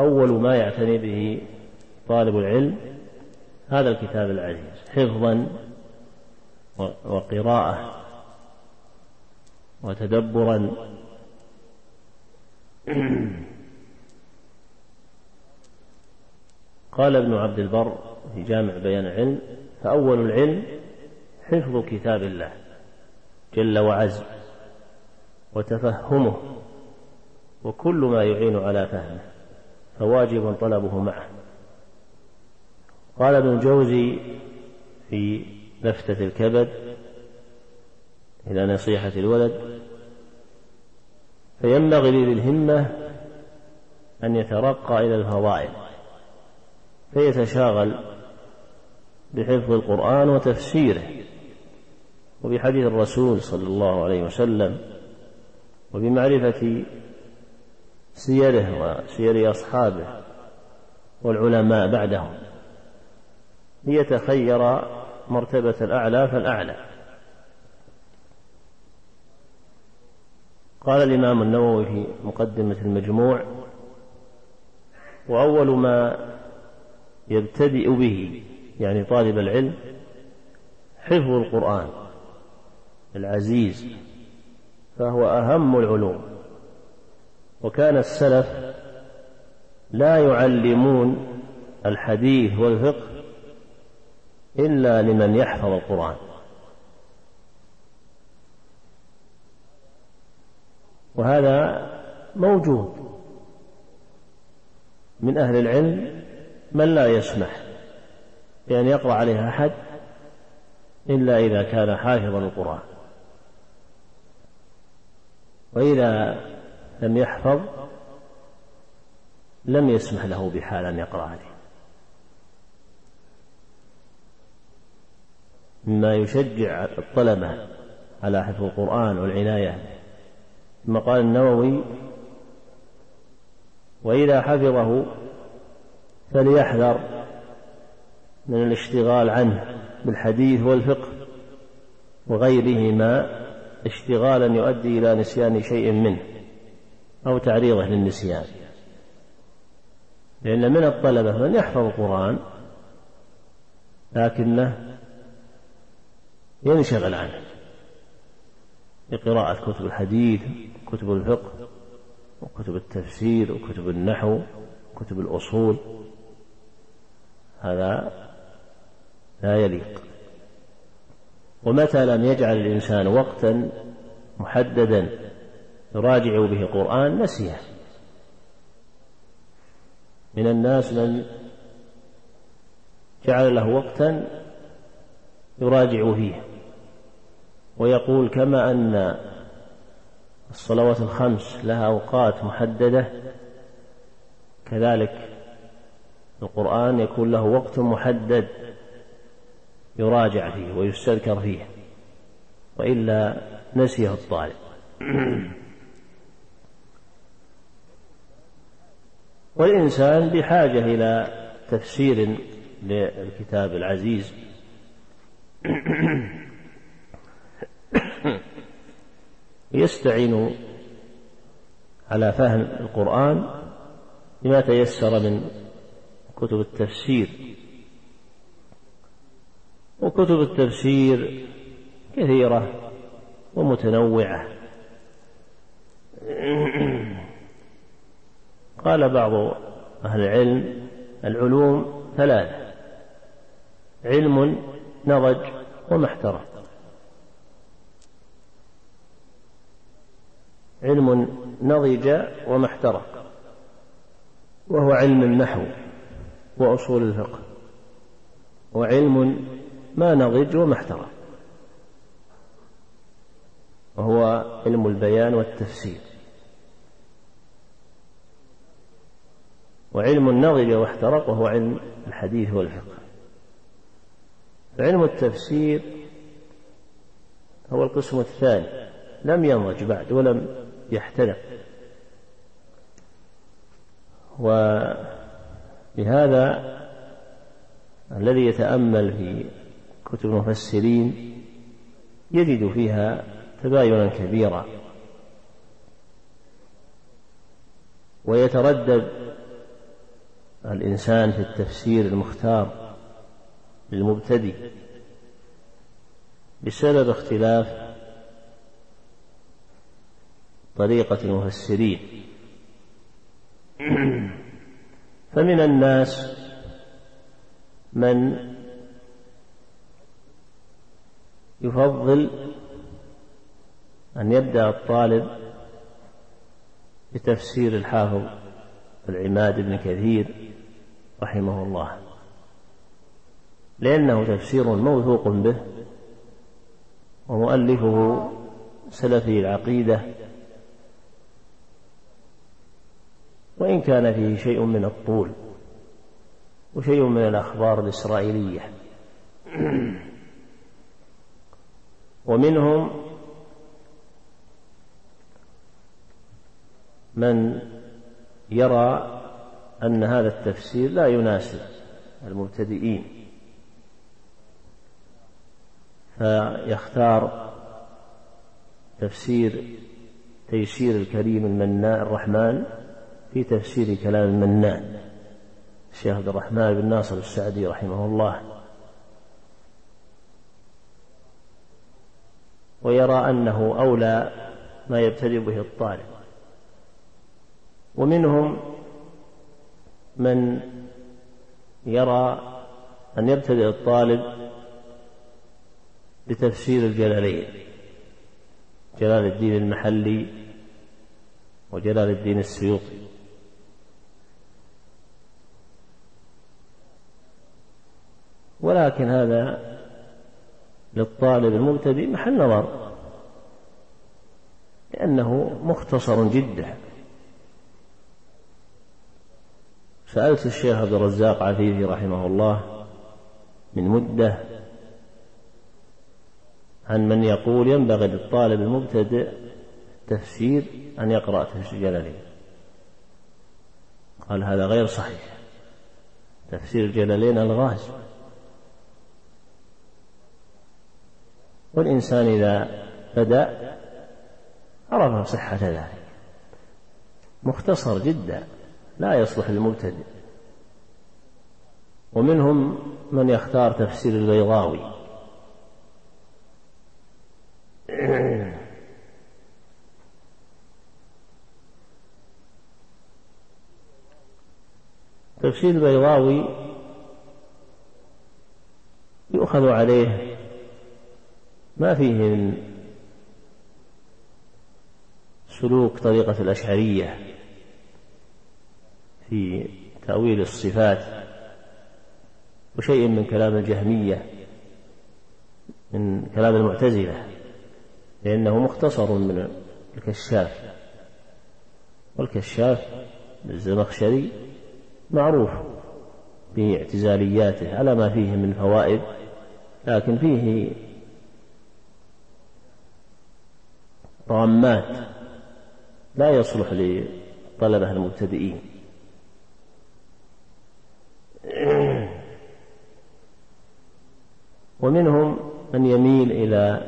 أول ما يعتني به طالب العلم هذا الكتاب العزيز حفظا وقراءة وتدبرا. قال ابن عبد البر في جامع بيان العلم: فأول العلم حفظ كتاب الله جل وعز وتفهمه وكل ما يعين على فهمه، فواجب طلبه معه. قال ابن الجوزي في لفتة الكبد إلى نصيحة الولد: فينبغي لذي الهمة أن يترقى إلى الفضائل فيتشاغل بحفظ القرآن وتفسيره وبحديث الرسول صلى الله عليه وسلم وبمعرفة سيره وسير أصحابه والعلماء بعدهم ليتخير مرتبة الأعلى فالأعلى. قال الإمام النووي في مقدمة المجموع: وأول ما يبتدئ به يعني طالب العلم حفظ القرآن العزيز، فهو أهم العلوم. وكان السلف لا يعلمون الحديث والفقه إلا لمن يحفظ القرآن، وهذا موجود من أهل العلم من لا يسمح بأن يقرأ عليها أحد إلا إذا كان حافظا القرآن، وإذا لم يحفظ لم يسمح له بحال أن يقرأ عليه، مما يشجع الطلبة على حفظ القرآن والعناية. ثم قال النووي: وإذا حفظه فليحذر من الاشتغال عنه بالحديث والفقه وغيرهما اشتغالا يؤدي إلى نسيان شيء منه أو تعريضه للنسيان، لأن من الطلبة من يحفظ القرآن لكنه ينشغل عنه بقراءة كتب الحديث وكتب الفقه وكتب التفسير وكتب النحو وكتب الأصول، هذا لا يليق. ومتى لم يجعل الإنسان وقتا محددا يراجع به القرآن نسيه. من الناس من جعل له وقتا يراجع فيه ويقول كما أن الصلوات الخمس لها أوقات محددة كذلك القرآن يكون له وقت محدد يراجع فيه ويستذكر فيه، وإلا نسيه الطالب. والإنسان بحاجة إلى تفسير للكتاب العزيز يستعين على فهم القرآن بما تيسر من كتب التفسير، وكتب التفسير كثيرة ومتنوعة. قال بعض أهل العلم: العلوم ثلاثة: علم نضج ومحترف. علم نضج ومحترف وهو علم النحو وأصول الفقه، وعلم ما نضج ومحترف وهو علم البيان والتفسير، وعلم نضج واحترق وهو علم الحديث والفقه. فعلم التفسير هو القسم الثاني، لم ينضج بعد ولم يحترق، ولهذا الذي يتأمل في كتب المفسرين يجد فيها تباينا كبيرا، ويتردد الإنسان في التفسير المختار للمبتدئ بسبب اختلاف طريقة المفسرين. فمن الناس من يفضل أن يبدأ الطالب بتفسير الحافظ العماد بن كثير رحمه الله، لأنه تفسير موثوق به، ومؤلفه سلفي العقيدة، وإن كان فيه شيء من الطول وشيء من الأخبار الإسرائيلية. ومنهم من يرى أن هذا التفسير لا يناسب المبتدئين، فيختار تفسير تيسير الكريم المنان الرحمن في تفسير كلام المنان الشيخ عبد الرحمن بن ناصر السعدي رحمه الله، ويرى أنه أولى ما يبتدئ به الطالب. ومنهم من يرى أن يبتدئ الطالب بتفسير الجلالين، جلال الدين المحلي وجلال الدين السيوطي، ولكن هذا للطالب المبتدئ محل نظر، لأنه مختصر جدا. سألت الشيخ عبد الرزاق عفيفي رحمه الله من مدة عن من يقول ينبغي للطالب المبتدئ تفسير أن يقرأ تفسير الجلالين، قال هذا غير صحيح، تفسير الجلالين الغاز، والإنسان إذا بدأ عرف صحة ذلك، مختصر جدا لا يصلح للمبتدئ. ومنهم من يختار تفسير البيضاوي، تفسير البيضاوي يؤخذ عليه ما فيه من سلوك طريقة الأشعرية في تأويل الصفات، وشيء من كلام الجهمية، من كلام المعتزلة، لأنه مختصر من الكشاف، والكشاف الزمخشري معروف باعتزالياته على ما فيه من فوائد، لكن فيه طامات لا يصلح لطلبة المبتدئين. ومنهم من يميل إلى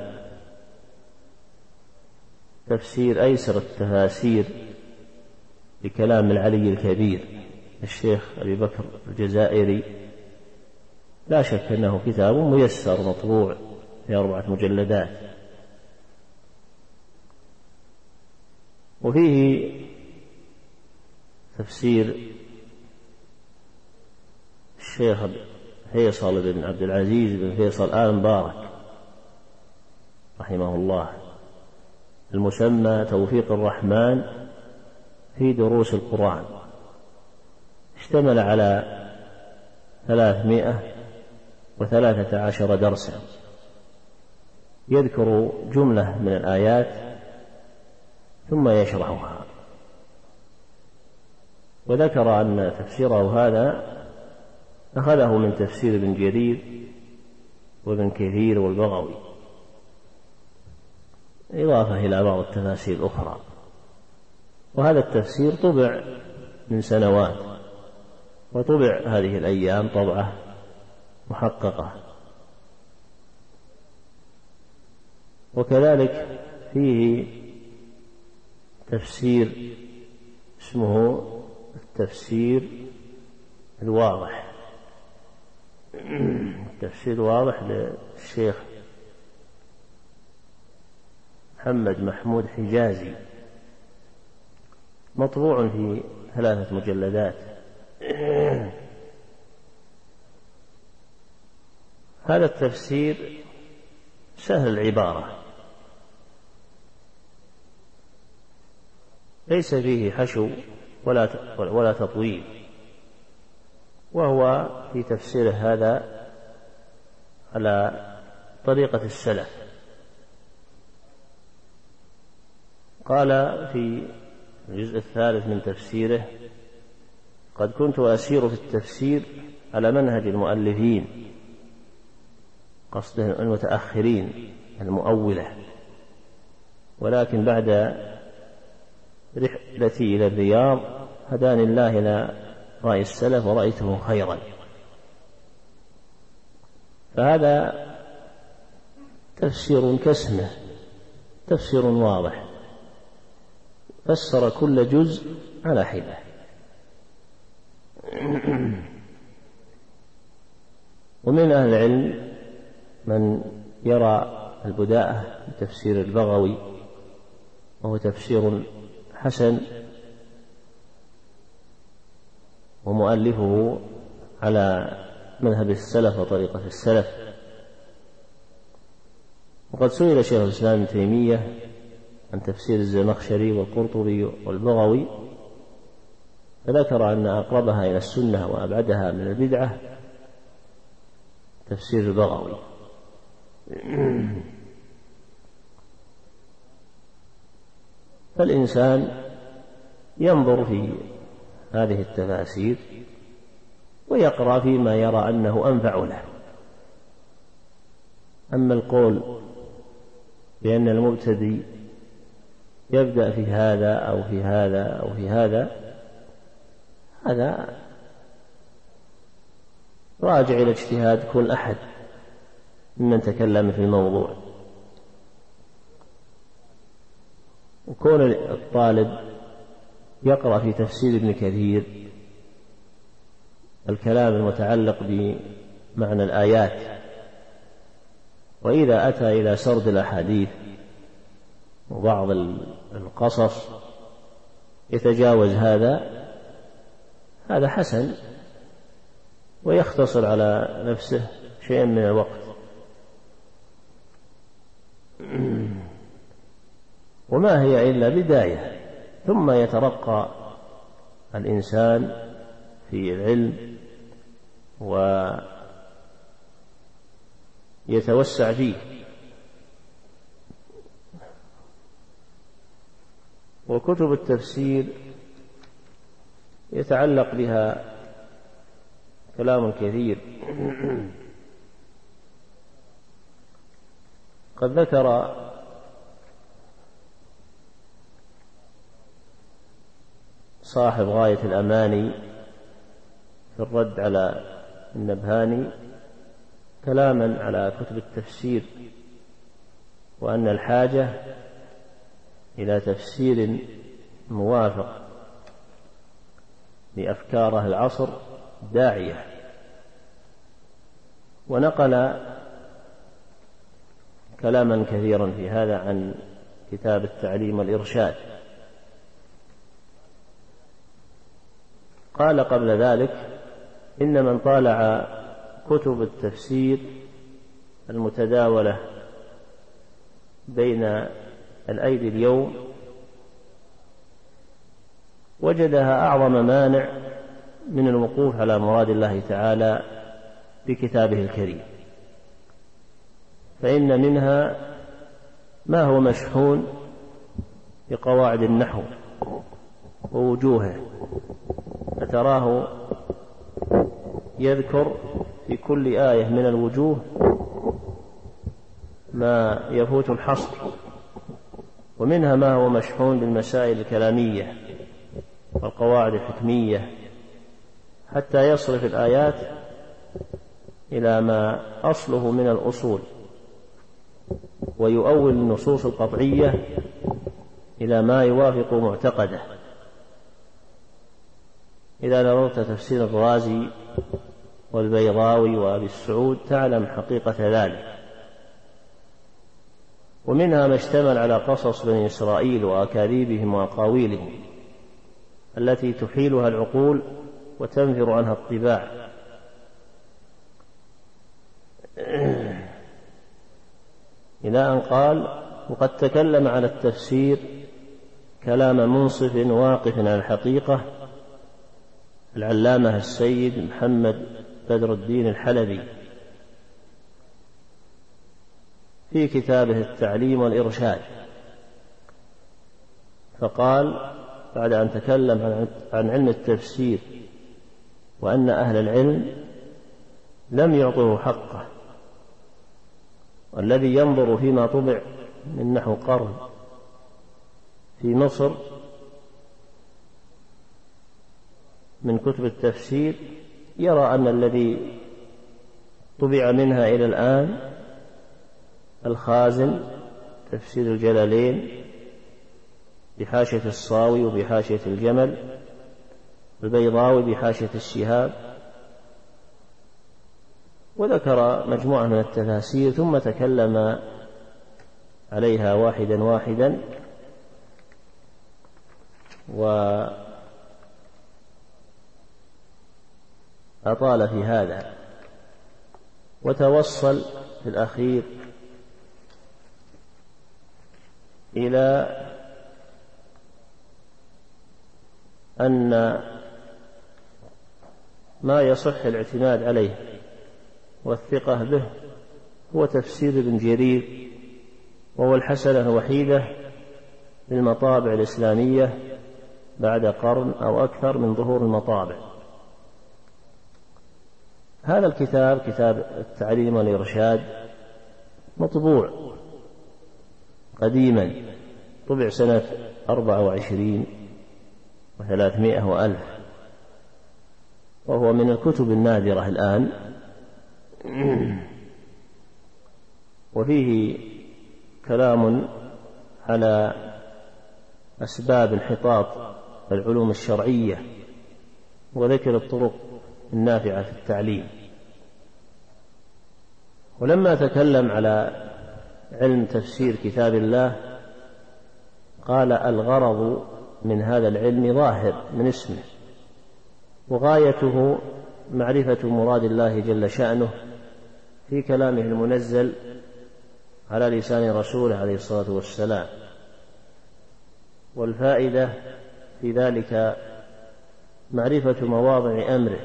تفسير أيسر التفاسير لكلام العلي الكبير الشيخ أبي بكر الجزائري، لا شك أنه كتاب ميسر مطبوع في 4 مجلدات، وفيه تفسير الشيخ فيصل بن عبد العزيز بن فيصل آل مبارك رحمه الله، المسمى توفيق الرحمن في دروس القرآن، اشتمل على 313 درسا، يذكر جملة من الآيات ثم يشرحها. وذكر أن تفسيره هذا أخذه من تفسير ابن جرير وابن كثير والبغوي، إضافة إلى بعض التفاسير الأخرى. وهذا التفسير طبع من سنوات، وطبع هذه الأيام طبعة محققة. وكذلك فيه تفسير اسمه التفسير الواضح، التفسير الواضح للشيخ محمد محمود حجازي، مطبوع في 3 مجلدات. هذا التفسير سهل العبارة، ليس فيه حشو ولا تطويل، وهو في تفسيره هذا على طريقة السلف. قال في الجزء 3 من تفسيره: قد كنت أسير في التفسير على منهج المؤلفين، قصده المتأخرين المؤولة، ولكن بعد رحلتي إلى الرياض هداني الله إلى رأي السلف ورأيته خيرا. فهذا تفسير كاسمه، تفسير واضح، فسر كل جزء على حدة. ومن أهل العلم من يرى البداءة بتفسير البغوي، وهو تفسير حسن، ومؤلفه على مذهب السلف وطريقة السلف. وقد سئل شيخ الإسلام ابن تيمية عن تفسير الزمخشري والقرطبي والبغوي، فذكر أن أقربها إلى السنة وأبعدها من البدعة تفسير البغوي. فالإنسان ينظر في هذه التفاسير ويقرأ فيما يرى أنه أنفع له. أما القول بأن المبتدئ يبدأ في هذا أو في هذا أو في هذا، هذا راجع إلى اجتهاد كل أحد ممن تكلم في الموضوع. وكون الطالب يقرأ في تفسير ابن كثير الكلام المتعلق بمعنى الآيات، وإذا أتى إلى سرد الأحاديث وبعض القصص يتجاوز هذا حسن، ويختصر على نفسه شيئا من الوقت. وما هي إلا بداية، ثم يترقى الإنسان في العلم ويتوسع فيه. وكتب التفسير يتعلق بها كلام كثير. قد ذكر صاحب غاية الأماني في الرد على النبهاني كلاما على كتب التفسير، وأن الحاجة إلى تفسير موافق لأفكار أهل العصر داعية. ونقل كلاما كثيرا في هذا عن كتاب التعليم والإرشاد. قال قبل ذلك: إن من طالع كتب التفسير المتداولة بين الأيدي اليوم وجدها أعظم مانع من الوقوف على مراد الله تعالى بكتابه الكريم، فإن منها ما هو مشحون بقواعد النحو ووجوهه، فتراه يذكر في كل آية من الوجوه ما يفوت الحصر، ومنها ما هو مشحون بالمسائل الكلامية والقواعد الحكمية، حتى يصرف الآيات إلى ما أصله من الأصول، ويؤول النصوص القطعية إلى ما يوافق معتقده. إذا نظرت تفسير الرازي والبيضاوي وأبي السعود تعلم حقيقة ذلك. ومنها ما اشتمل على قصص بني إسرائيل وأكاذيبهم وأقاويلهم التي تحيلها العقول وتنفر عنها الطباع، إلى أن قال: وقد تكلم على التفسير كلام منصف واقف على الحقيقة العلامة السيد محمد بدر الدين الحلبي في كتابه التعليم والإرشاد، فقال بعد أن تكلم عن علم التفسير وأن أهل العلم لم يعطوه حقه، والذي ينظر فيما طبع من نحو قرن في مصر من كتب التفسير يرى أن الذي طبع منها إلى الآن الخازن تفسير الجلالين بحاشية الصاوي وبحاشية الجمل، البيضاوي بحاشية الشهاب، وذكر مجموعة من التفاسير ثم تكلم عليها واحدا واحدا وأطال في هذا، وتوصل في الأخير إلى أن ما يصح الاعتماد عليه والثقة به هو تفسير ابن جرير، وهو الحسنة الوحيدة للمطابع الإسلامية بعد قرن أو أكثر من ظهور المطابع. هذا الكتاب كتاب التعليم والإرشاد مطبوع قديما، طبع سنة 24 و300 وألف، وهو من الكتب النادرة الآن، وفيه كلام على أسباب انحطاط العلوم الشرعية وذكر الطرق النافعة في التعليم. ولما تكلم على علم تفسير كتاب الله قال: الغرض من هذا العلم ظاهر من اسمه، وغايته معرفة مراد الله جل شأنه في كلامه المنزل على لسان رسوله عليه الصلاة والسلام، والفائدة في ذلك معرفة مواضع أمره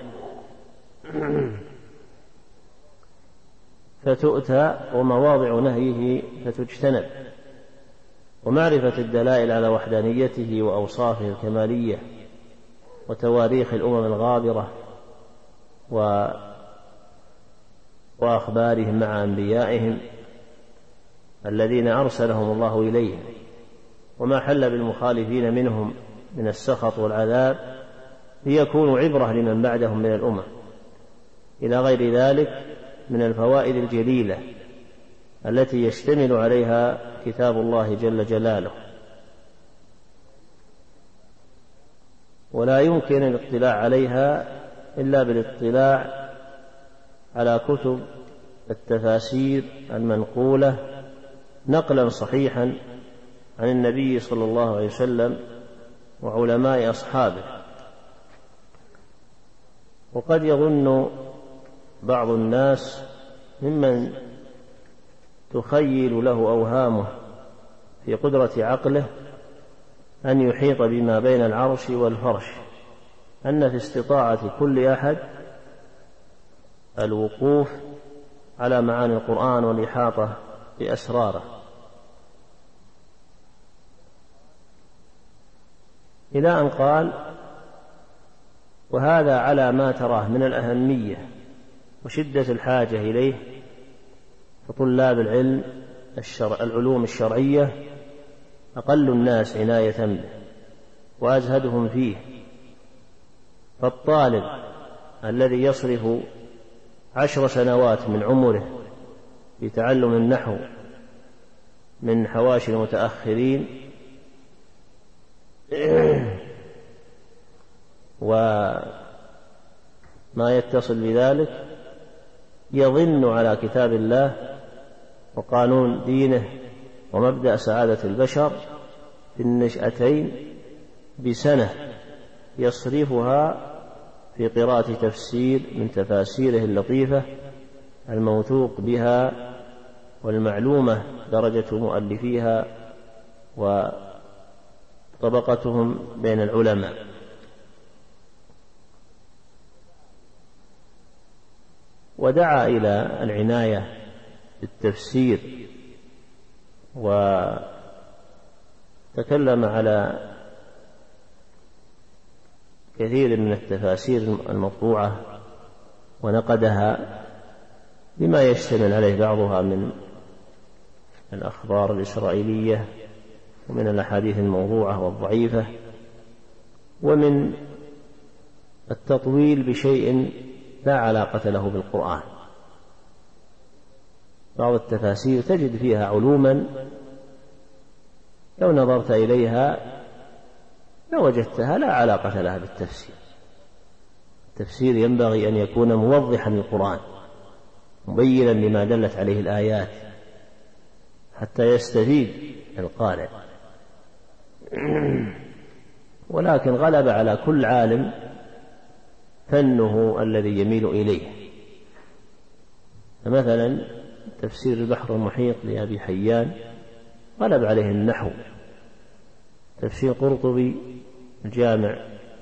فتؤتى ومواضع نهيه فتجتنب، ومعرفة الدلائل على وحدانيته وأوصافه الكمالية وتواريخ الأمم الغابرة وأخبارهم مع أنبيائهم الذين أرسلهم الله إليهم، وما حل بالمخالفين منهم من السخط والعذاب ليكونوا عبرة لمن بعدهم من الأمم، إلى غير ذلك من الفوائد الجليلة التي يشتمل عليها كتاب الله جل جلاله. ولا يمكن الاطلاع عليها إلا بالاطلاع على كتب التفاسير المنقولة نقلا صحيحا عن النبي صلى الله عليه وسلم وعلماء أصحابه. وقد يظن بعض الناس ممن تخيل له أوهامه في قدرة عقله أن يحيط بما بين العرش والفرش أن في استطاعة كل أحد الوقوف على معاني القرآن والإحاطة بأسراره، إلى أن قال: وهذا على ما تراه من الأهمية وشدة الحاجة إليه، فطلاب العلم العلوم الشرعية أقل الناس عناية به وأزهدهم فيه، فالطالب الذي يصرف 10 سنوات من عمره في تعلم النحو من حواشي المتأخرين وما يتصل بذلك يظن على كتاب الله وقانون دينه ومبدأ سعادة البشر في النشأتين بسنة يصرفها في قراءة تفسير من تفاسيره اللطيفة الموثوق بها والمعلومة درجة مؤلفيها وطبقتهم بين العلماء. ودعا إلى العناية بالتفسير وتكلم على كثير من التفاسير المطبوعة ونقدها بما يشتمل عليه بعضها من الأخبار الإسرائيلية ومن الأحاديث الموضوعة والضعيفة ومن التطويل بشيء لا علاقة له بالقرآن. بعض التفاسير تجد فيها علوما لو نظرت إليها لوجدتها لا علاقة لها بالتفسير. التفسير ينبغي أن يكون موضحا للقرآن مبينا لما دلت عليه الآيات حتى يستفيد القارئ. ولكن غلب على كل عالم فنه الذي يميل إليه. فمثلا تفسير البحر المحيط لأبي حيان غلب عليه النحو. تفسير قرطبي الجامع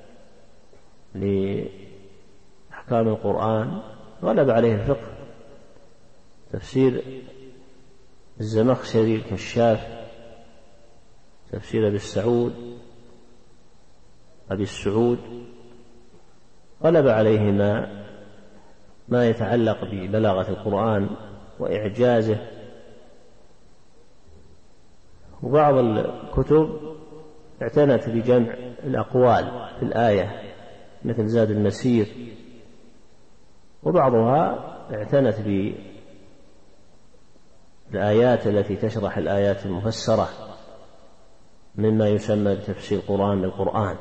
لأحكام القرآن غلب عليه الفقه. تفسير الزمخشري الكشاف، تفسير أبي السعود غلب عليه ما يتعلق ببلاغة القرآن وإعجازه. وبعض الكتب اعتنت بجمع الأقوال في الآية مثل زاد المسير، وبعضها اعتنت بالآيات التي تشرح الآيات المفسرة مما يسمى بتفسير القرآن بالقرآن،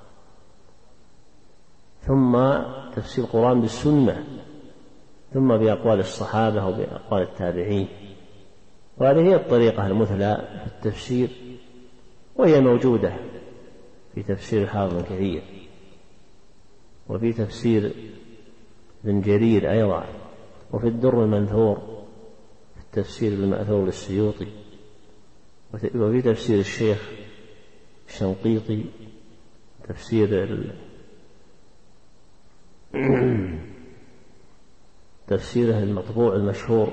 ثم تفسير القرآن بالسنة، ثم بأقوال الصحابة وبأقوال التابعين. وهذه هي الطريقة المثلى في التفسير، وهي موجودة في تفسير الحافظ كثير، وفي تفسير ابن جرير أيضا، وفي الدر المنثور في التفسير المأثور للسيوطي، وفي تفسير الشيخ الشنقيطي، تفسيره المطبوع المشهور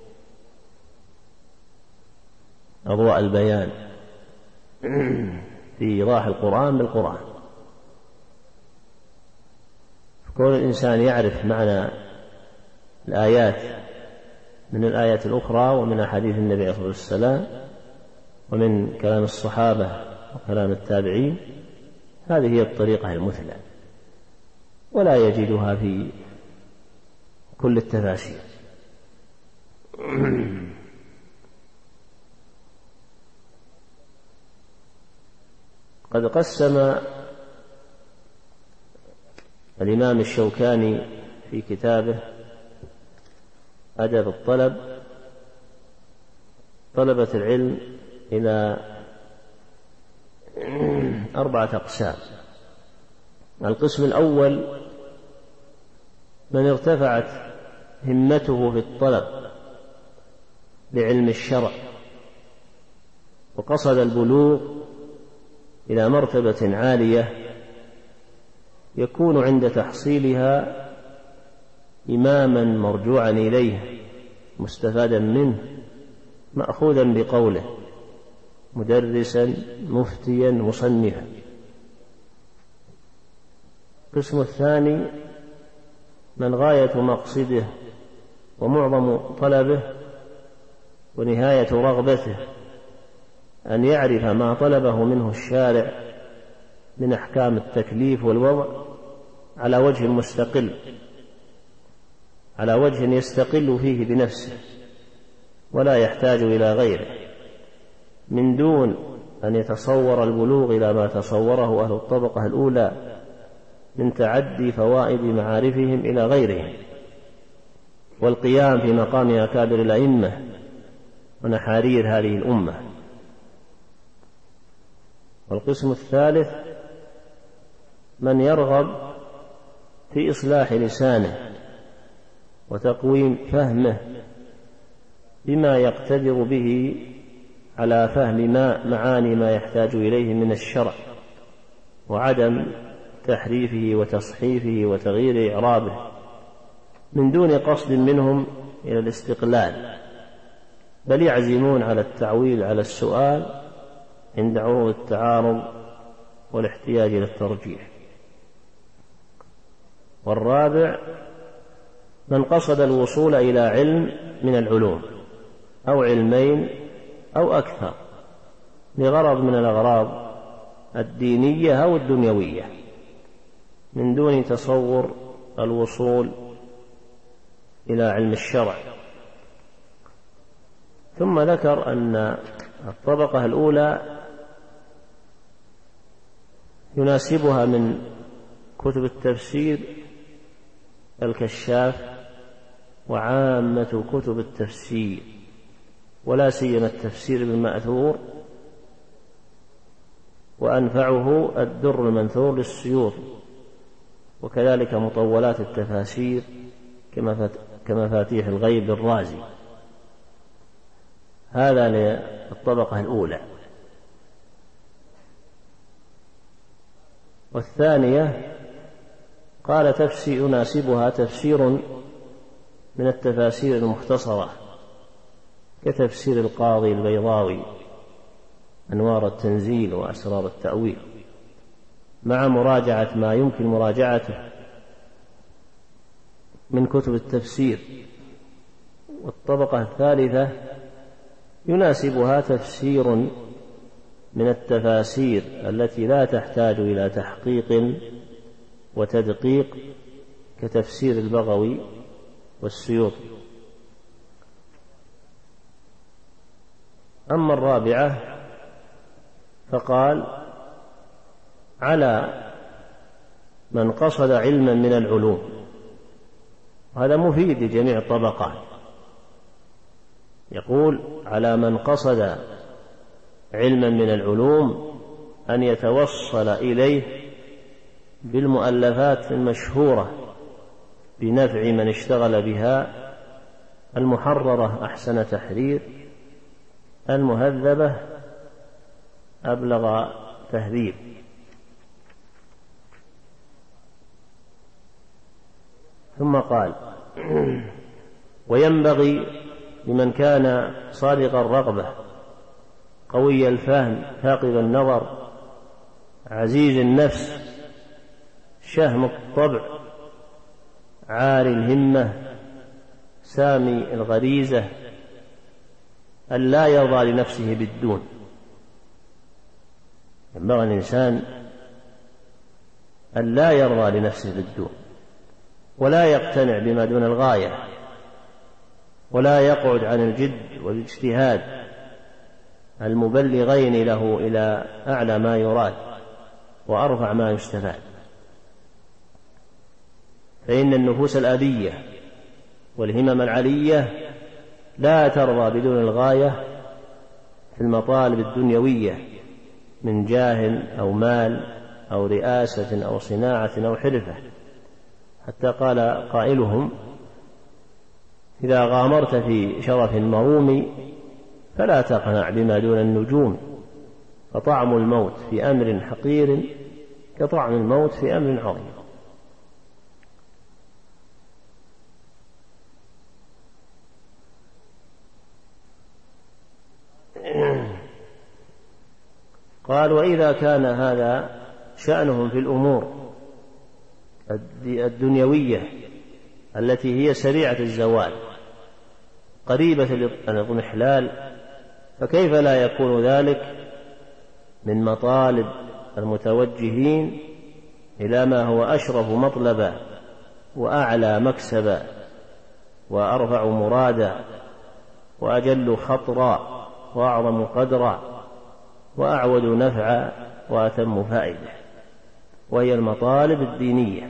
أضواء البيان في إيضاح القرآن بالقرآن. فكون الإنسان يعرف معنى الآيات من الآيات الأخرى ومن أحاديث النبي عليه الصلاة والسلام ومن كلام الصحابة وكلام التابعين، هذه هي الطريقة المثلى، ولا يجدها في كل التفاسير. قد قسم الإمام الشوكاني في كتابه أدب الطلب طلبة العلم إلى 4 أقسام. القسم الأول من ارتفعت همته في الطلب لعلم الشرع وقصد البلوغ إلى مرتبة عالية، يكون عند تحصيلها إماما مرجوعا إليه مستفادا منه مأخوذا بقوله، مدرسا مفتيا مصنفا. القسم الثاني من غاية مقصده ومعظم طلبه ونهاية رغبته أن يعرف ما طلبه منه الشارع من أحكام التكليف والوضع على وجه مستقل، على وجه يستقل فيه بنفسه ولا يحتاج إلى غيره، من دون أن يتصور البلوغ إلى ما تصوره أهل الطبقة الأولى من تعدي فوائد معارفهم إلى غيرهم، والقيام في مقام أكابر الأئمة ونحارير هذه الأمة. والقسم الثالث من يرغب في إصلاح لسانه وتقويم فهمه بما يقتدر به على فهم معاني ما يحتاج إليه من الشرع، وعدم تحريفه وتصحيفه وتغيير إعرابه من دون قصد منهم إلى الاستقلال، بل يعزمون على التعويل على السؤال عند عروض التعارض والاحتياج إلى الترجيح. والرابع من قصد الوصول إلى علم من العلوم أو علمين أو أكثر لغرض من الأغراض الدينية أو الدنيوية من دون تصور الوصول إلى علم الشرع. ثم ذكر أن الطبقة الأولى يناسبها من كتب التفسير الكشاف وعامة كتب التفسير، ولا سيما التفسير بالمأثور، وأنفعه الدر المنثور للسيوطي، وكذلك مطولات التفاسير كمفاتيح الغيب الرازي. هذا للطبقة الأولى. والثانية قال يناسبها تفسير من التفاسير المختصرة كتفسير القاضي البيضاوي أنوار التنزيل وأسرار التأويل، مع مراجعة ما يمكن مراجعته من كتب التفسير. والطبقة الثالثة يناسبها تفسير من التفاسير التي لا تحتاج إلى تحقيق وتدقيق كتفسير البغوي والسيوطي. أما الرابعة فقال على من قصد علما من العلوم، هذا مفيد لجميع الطبقات. يقول على من قصد علما من العلوم أن يتوصل إليه بالمؤلفات المشهورة بنفع من اشتغل بها، المحررة أحسن تحرير، المهذبة أبلغ تهذيب. ثم قال وينبغي لمن كان صادق الرغبة قوي الفهم ثاقب النظر عزيز النفس شهم الطبع عاري الهمة سامي الغريزة أن لا يرضى لنفسه بالدون. ينبغي الإنسان أن لا يرضى لنفسه بالدون، ولا يقتنع بما دون الغاية، ولا يقعد عن الجد والاجتهاد المبلغين له إلى أعلى ما يراد وأرفع ما يستفاد. فإن النفوس الأبية والهمم العلية لا ترضى بدون الغاية في المطالب الدنيوية من جاه أو مال أو رئاسة أو صناعة أو حرفة، حتى قال قائلهم إذا غامرت في شرف مروم فلا تقنع بما دون النجوم، فطعم الموت في أمر حقير كطعم الموت في أمر عظيم. قال وإذا كان هذا شأنهم في الأمور الدنيوية التي هي سريعة الزوال قريبة الاضمحلال، فكيف لا يكون ذلك من مطالب المتوجهين إلى ما هو أشرف مطلبا وأعلى مكسبا وأرفع مرادا وأجل خطرا وأعظم قدرا وأعود نفعا وأتم فائدة. وهي المطالب الدينية،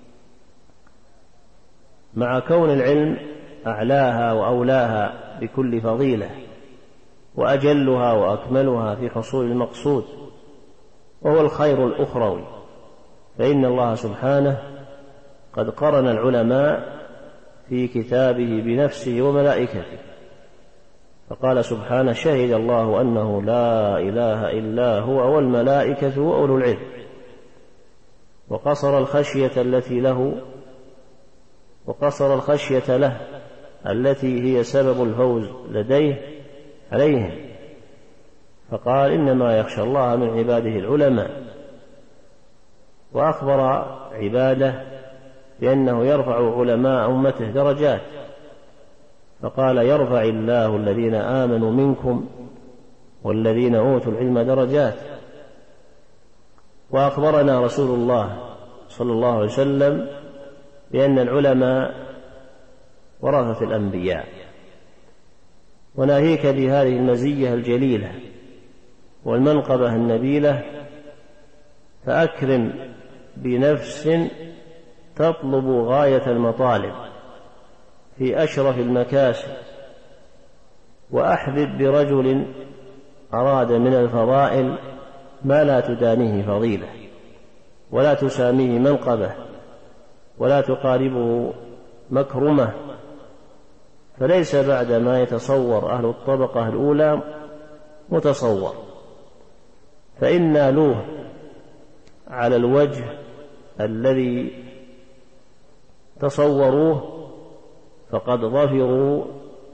مع كون العلم أعلاها وأولاها بكل فضيلة وأجلها وأكملها في حصول المقصود، وهو الخير الأخروي، فإن الله سبحانه قد قرن العلماء في كتابه بنفسه وملائكته، فقال سبحانه: شهد الله أنه لا إله إلا هو والملائكة وأولو العلم، وقصر الخشية له التي هي سبب الفوز لديه عليهم، فقال: إنما يخشى الله من عباده العلماء، وأخبر عباده بأنه يرفع علماء أمته درجات، فقال: يرفع الله الذين آمنوا منكم والذين أوتوا العلم درجات. وأخبرنا رسول الله صلى الله عليه وسلم بأن العلماء ورثة الأنبياء، وناهيك بهذه المزية الجليلة والمنقبة النبيلة، فأكرم بنفس تطلب غاية المطالب في أشرف المكاسب، وأحبب برجل أراد من الفضائل ما لا تدانيه فضيلة ولا تساميه منقبة ولا تقاربه مكرمة، فليس بعد ما يتصور أهل الطبقة الأولى متصور، فإن نالوه على الوجه الذي تصوروه فقد ظفروا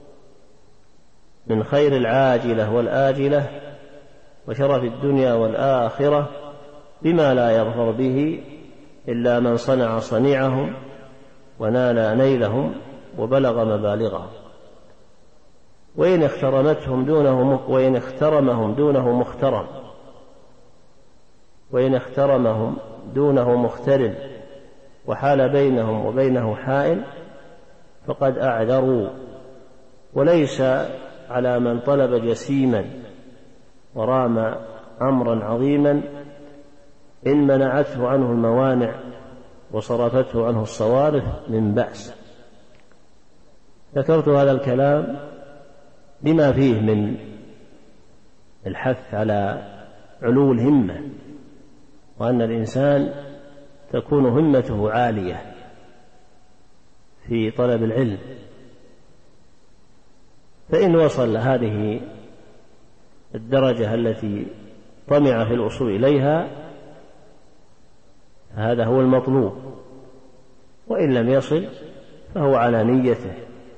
من خير العاجلة والآجلة وشرف الدنيا والآخرة بما لا يظفر به إلا من صنع صنيعهم ونال نيلهم وبلغ مبالغهم. وإن اخترمهم دونه مخترم وحال بينهم وبينه حائل فقد أعذروا، وليس على من طلب جسيما ورام أمرا عظيما إن منعته عنه الموانع وصرفته عنه الصوارف من بأس. ذكرت هذا الكلام بما فيه من الحث على علو الهمة، وأن الإنسان تكون همته عالية في طلب العلم، فإن وصل هذه الدرجة التي طمع في الوصول إليها هذا هو المطلوب، وإن لم يصل فهو على نيته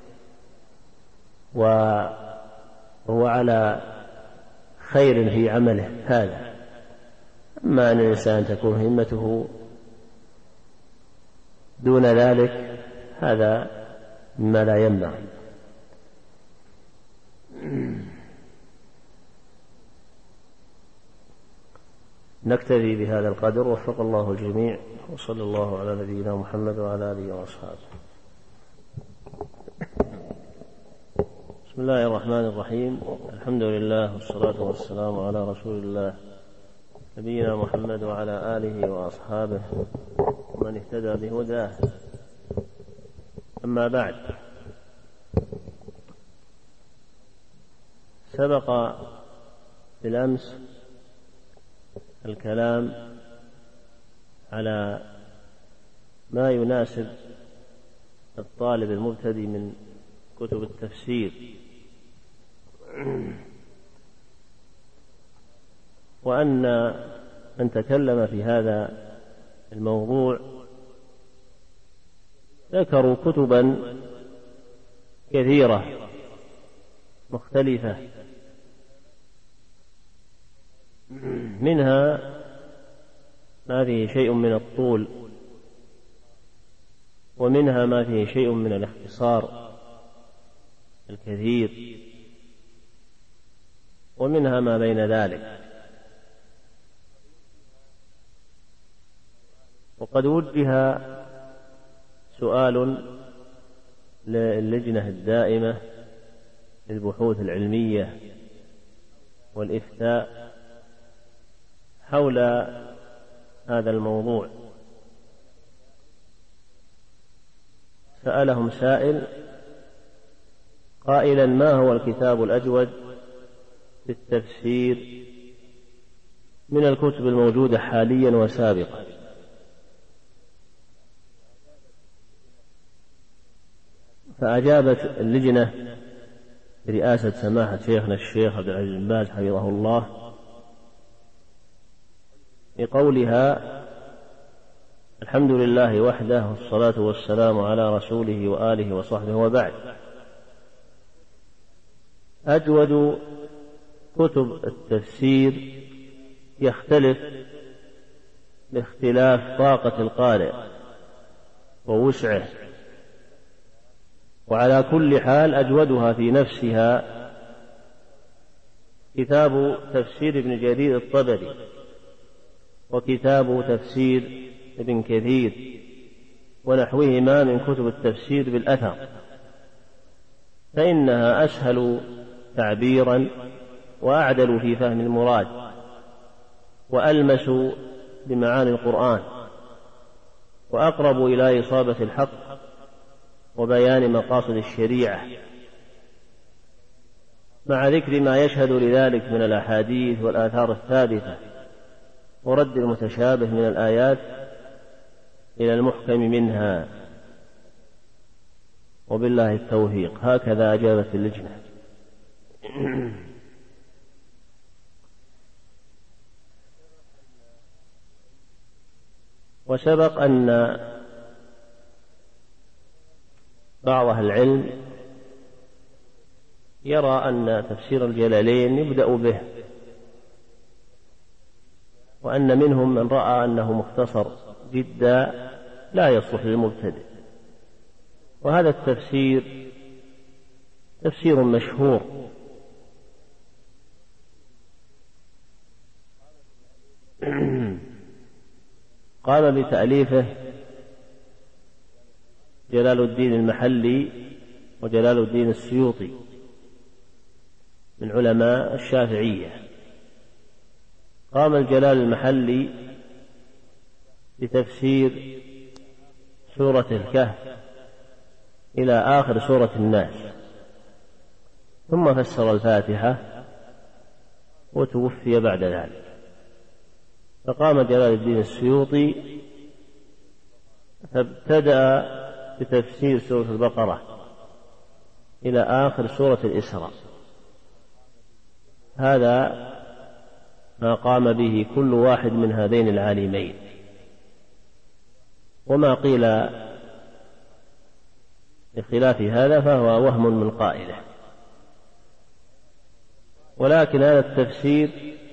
وهو على خير في عمله هذا. أما أن الإنسان تكون همته دون ذلك هذا مما لا ينبغي. نكتفي بهذا القدر، وفق الله الجميع، وصلى الله على نبينا محمد وعلى آله وأصحابه. بسم الله الرحمن الرحيم، الحمد لله والصلاة والسلام على رسول الله نبينا محمد وعلى آله وأصحابه ومن اهتدى بهداه. أما بعد، سبق بالأمس الكلام على ما يناسب الطالب المبتدئ من كتب التفسير، وأن من تكلم في هذا الموضوع ذكروا كتبا كثيرة مختلفة، منها ما فيه شيء من الطول، ومنها ما فيه شيء من الاختصار الكثير، ومنها ما بين ذلك. وقد وجه سؤال للجنة الدائمة للبحوث العلمية والإفتاء حول هذا الموضوع. سألهم سائل قائلا: ما هو الكتاب الأجود في التفسير من الكتب الموجودة حاليا وسابقا؟ فأجابت اللجنة برئاسة سماحة شيخنا الشيخ عبد العزيز بن باز حفظه الله بقولها: الحمد لله وحده، والصلاة والسلام على رسوله وآله وصحبه، وبعد. أجود كتب التفسير يختلف باختلاف طاقة القارئ ووسعه، وعلى كل حال أجودها في نفسها كتاب تفسير ابن جرير الطبري وكتاب تفسير ابن كثير ونحوهما من كتب التفسير بالأثر، فإنها أسهل تعبيرا وأعدل في فهم المراد وألمس بمعاني القرآن وأقرب إلى إصابة الحق وبيان مقاصد الشريعة، مع ذكر ما يشهد لذلك من الأحاديث والآثار الثابتة ورد المتشابه من الآيات إلى المحكم منها، وبالله التوفيق. هكذا أجابت اللجنة. وسبق أن بعض أهل العلم يرى أن تفسير الجلالين يبدأ به، وأن منهم من رأى أنه مختصر جدا لا يصلح للمبتدئ، وهذا التفسير تفسير مشهور قام بتأليفه جلال الدين المحلي وجلال الدين السيوطي من علماء الشافعية. قام الجلال المحلي بتفسير سورة الكهف إلى آخر سورة الناس، ثم فسر الفاتحة وتوفي بعد ذلك. فقام جلال الدين السيوطي فابتدأ بتفسير سورة البقرة إلى آخر سورة الإسراء. هذا ما قام به كل واحد من هذين العالمين، وما قيل بخلاف هذا فهو وهم من قائله. ولكن هذا التفسير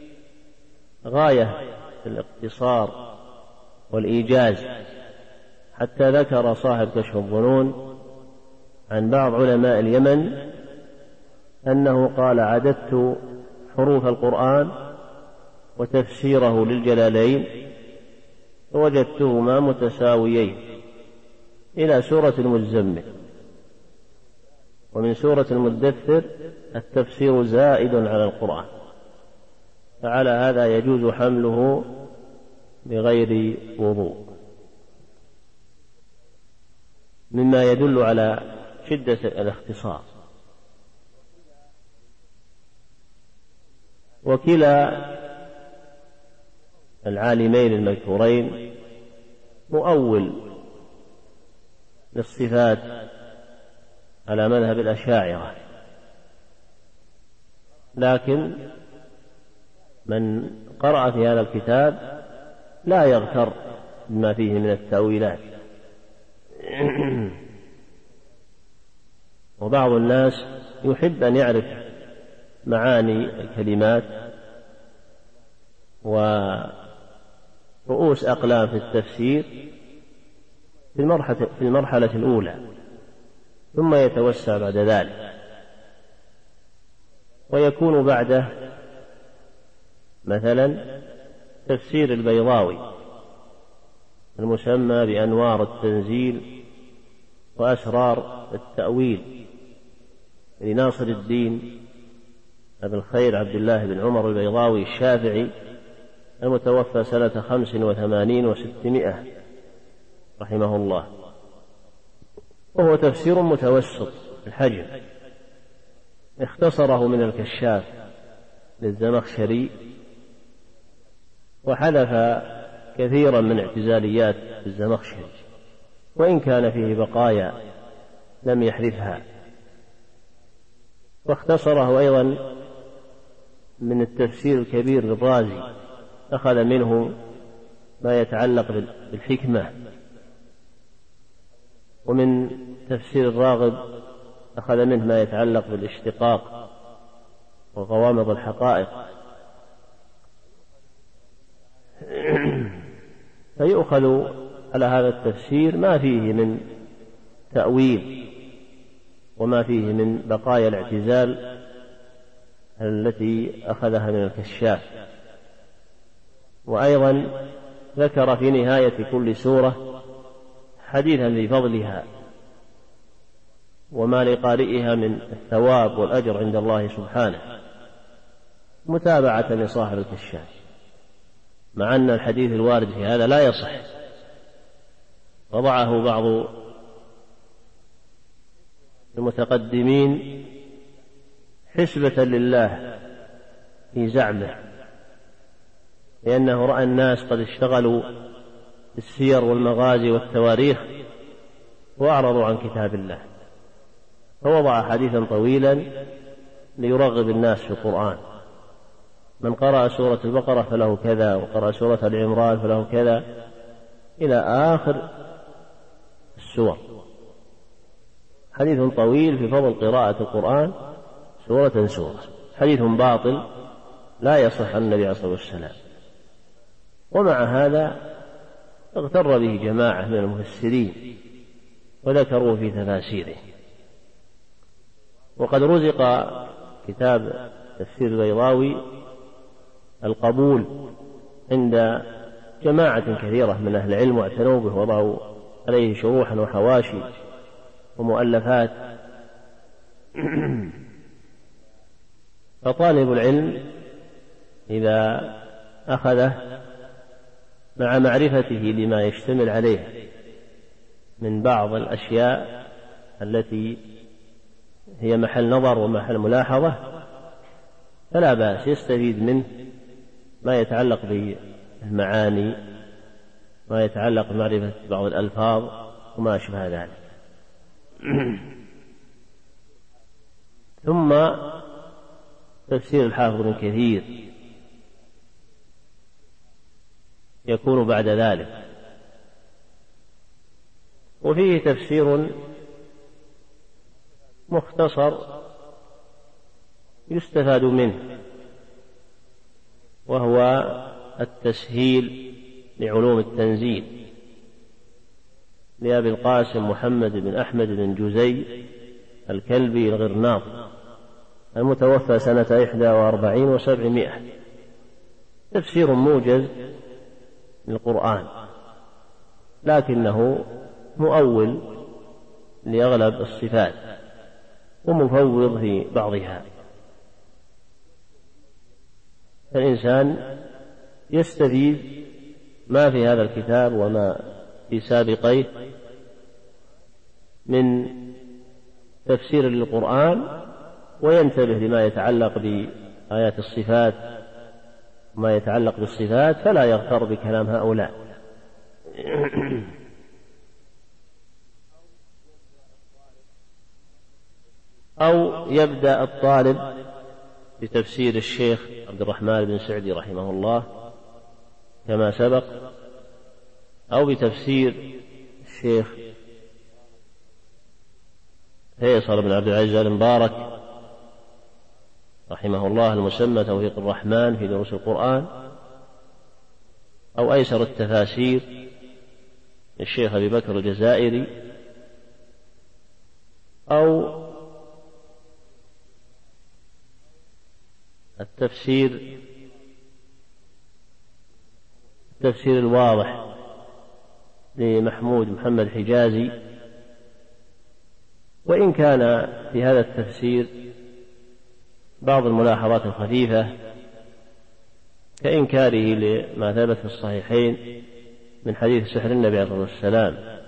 غاية في الاقتصار والإيجاز، حتى ذكر صاحب كشف الظنون عن بعض علماء اليمن أنه قال: عددت حروف القرآن وتفسيره للجلالين فوجدتهما متساويين إلى سورة المزمل، ومن سورة المدثر التفسير زائد على القرآن، فعلى هذا يجوز حمله بغير وضوء، مما يدل على شدة الاختصار. وكلا العالمين المذكورين مؤول للصفات على مذهب الأشاعرة، لكن من قرأ في هذا الكتاب لا يغتر بما فيه من التأويلات. وبعض الناس يحب أن يعرف معاني الكلمات ورؤوس أقلام في التفسير في المرحلة الأولى، ثم يتوسع بعد ذلك، ويكون بعده مثلا تفسير البيضاوي المسمى بأنوار التنزيل وأسرار التأويل لناصر الدين أبي الخير عبد الله بن عمر البيضاوي الشافعي المتوفى سنة 85 و600 رحمه الله، وهو تفسير متوسط الحجم، اختصره من الكشاف للزمخشري وحذف كثيرا من اعتزاليات الزمخشري، وإن كان فيه بقايا لم يحذفها، واختصره أيضا من التفسير الكبير للرازي، أخذ منه ما يتعلق بالحكمة، ومن تفسير الراغب أخذ منه ما يتعلق بالاشتقاق وغوامض الحقائق. فيؤخذ على هذا التفسير ما فيه من تأويل وما فيه من بقايا الاعتزال التي أخذها من الكشاف. وأيضا ذكر في نهاية كل سورة حديثا بفضلها وما لقارئها من الثواب والأجر عند الله سبحانه، متابعة لصاحب الكشاف، مع أن الحديث الوارد في هذا لا يصح، وضعه بعض المتقدمين حسبة لله في زعمه، لأنه رأى الناس قد اشتغلوا بالسير والمغازي والتواريخ وأعرضوا عن كتاب الله، فوضع حديثا طويلا ليرغب الناس في القرآن: من قرأ سورة البقرة فله كذا، وقرأ سورة العمران فله كذا، إلى آخر السور. حديث طويل في فضل قراءة القرآن سورة سورة، حديث باطل لا يصح عن النبي عليه الصلاة والسلام. ومع هذا اغتر به جماعة من المفسرين وذكروا في تفاسيره. وقد رزق كتاب تفسير البيضاوي القبول عند جماعة كثيرة من أهل العلم، واعتنوا به وضعوا عليه شروحا وحواشي ومؤلفات. فطالب العلم إذا أخذه مع معرفته لما يشتمل عليه من بعض الأشياء التي هي محل نظر ومحل ملاحظة، فلا بأس، يستفيد منه ما يتعلق بالمعاني، ما يتعلق بمعرفة بعض الألفاظ وما أشبه ذلك. ثم تفسير الحافظ ابن كثير يكون بعد ذلك، وفيه تفسير مختصر يستفاد منه، وهو التسهيل لعلوم التنزيل لأبي القاسم محمد بن أحمد بن جزي الكلبي الغرناط، المتوفى سنة 41 و700. تفسير موجز للقرآن، لكنه مؤول لأغلب الصفات ومفوض في بعضها. فالإنسان يستفيد ما في هذا الكتاب وما في سابقيه من تفسير للقرآن، وينتبه لما يتعلق بآيات الصفات وما يتعلق بالصفات، فلا يغتر بكلام هؤلاء. أو يبدأ الطالب بتفسير الشيخ عبد الرحمن بن سعدي رحمه الله كما سبق، أو بتفسير الشيخ فيصل بن عبد العزيز المبارك رحمه الله المسمى توفيق الرحمن في دروس القرآن، أو أيسر التفاسير الشيخ أبي بكر الجزائري، أو التفسير الواضح لمحمود محمد حجازي. وإن كان في هذا التفسير بعض الملاحظات الخفيفة كإنكاره لما ثبت في الصحيحين من حديث سحر النبي عليه الصلاة والسلام،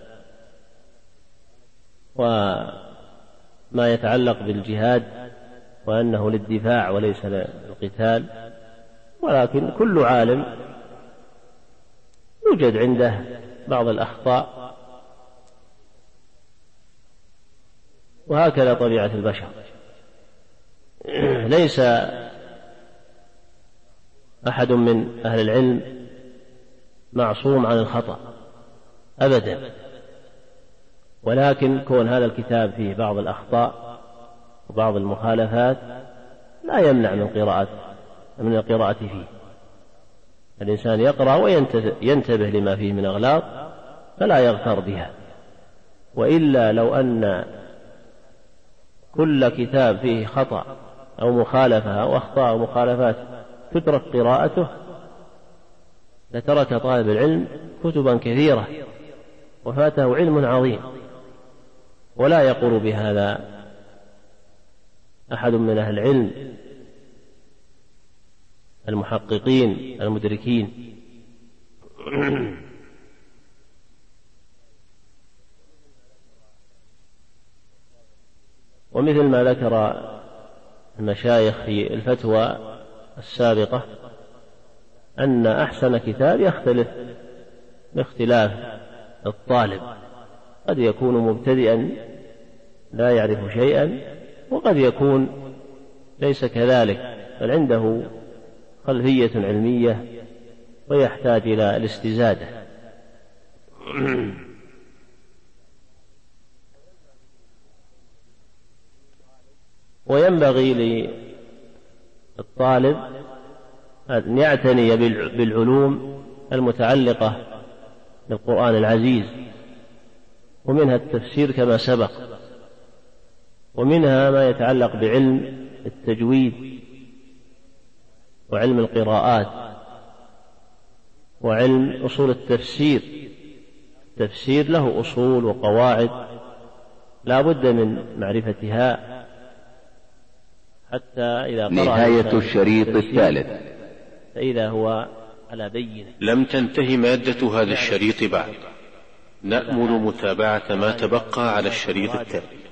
وما يتعلق بالجهاد وأنه للدفاع وليس للقتال. ولكن كل عالم يوجد عنده بعض الأخطاء، وهكذا طبيعة البشر، ليس أحد من أهل العلم معصوم عن الخطأ أبدا، ولكن كون هذا الكتاب فيه بعض الأخطاء وبعض المخالفات لا يمنع من القراءة فيه. الإنسان يقرأ وينتبه لما فيه من أغلاط فلا يغتر بها، وإلا لو أن كل كتاب فيه خطأ أو مخالفة أو أخطاء أو مخالفات تترك قراءته لترك طالب العلم كتبا كثيرة وفاته علم عظيم، ولا يقر بهذا أحد من أهل العلم المحققين المدركين. ومثل ما ذكر المشايخ في الفتوى السابقة أن أحسن كتاب يختلف باختلاف الطالب، قد يكون مبتدئا لا يعرف شيئا، وقد يكون ليس كذلك بل عنده خلفية علمية ويحتاج إلى الاستزادة. وينبغي للطالب أن يعتني بالعلوم المتعلقة بالقرآن العزيز، ومنها التفسير كما سبق، ومنها ما يتعلق بعلم التجويد وعلم القراءات وعلم أصول التفسير. التفسير له أصول وقواعد لا بد من معرفتها حتى إذا قرأ نهاية الشريط الثالث. فإذا هو على بينة. لم تنتهي مادة هذا الشريط بعد، نأمل متابعة ما تبقى على الشريط التالي.